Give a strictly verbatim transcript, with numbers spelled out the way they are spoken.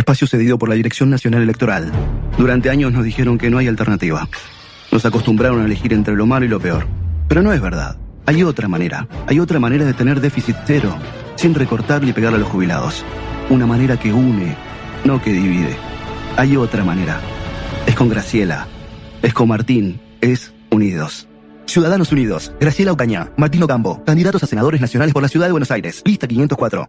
espacio cedido por la Dirección Nacional Electoral. Durante años nos dijeron que no hay alternativa. Nos acostumbraron a elegir entre lo malo y lo peor. Pero no es verdad. Hay otra manera. Hay otra manera de tener déficit cero, sin recortarle y pegarle a los jubilados. Una manera que une, no que divide. Hay otra manera. Es con Graciela. Es con Martín. Es Unidos. Ciudadanos Unidos. Graciela Ocaña. Martín Ocampo. Candidatos a senadores nacionales por la Ciudad de Buenos Aires. Lista quinientos cuatro.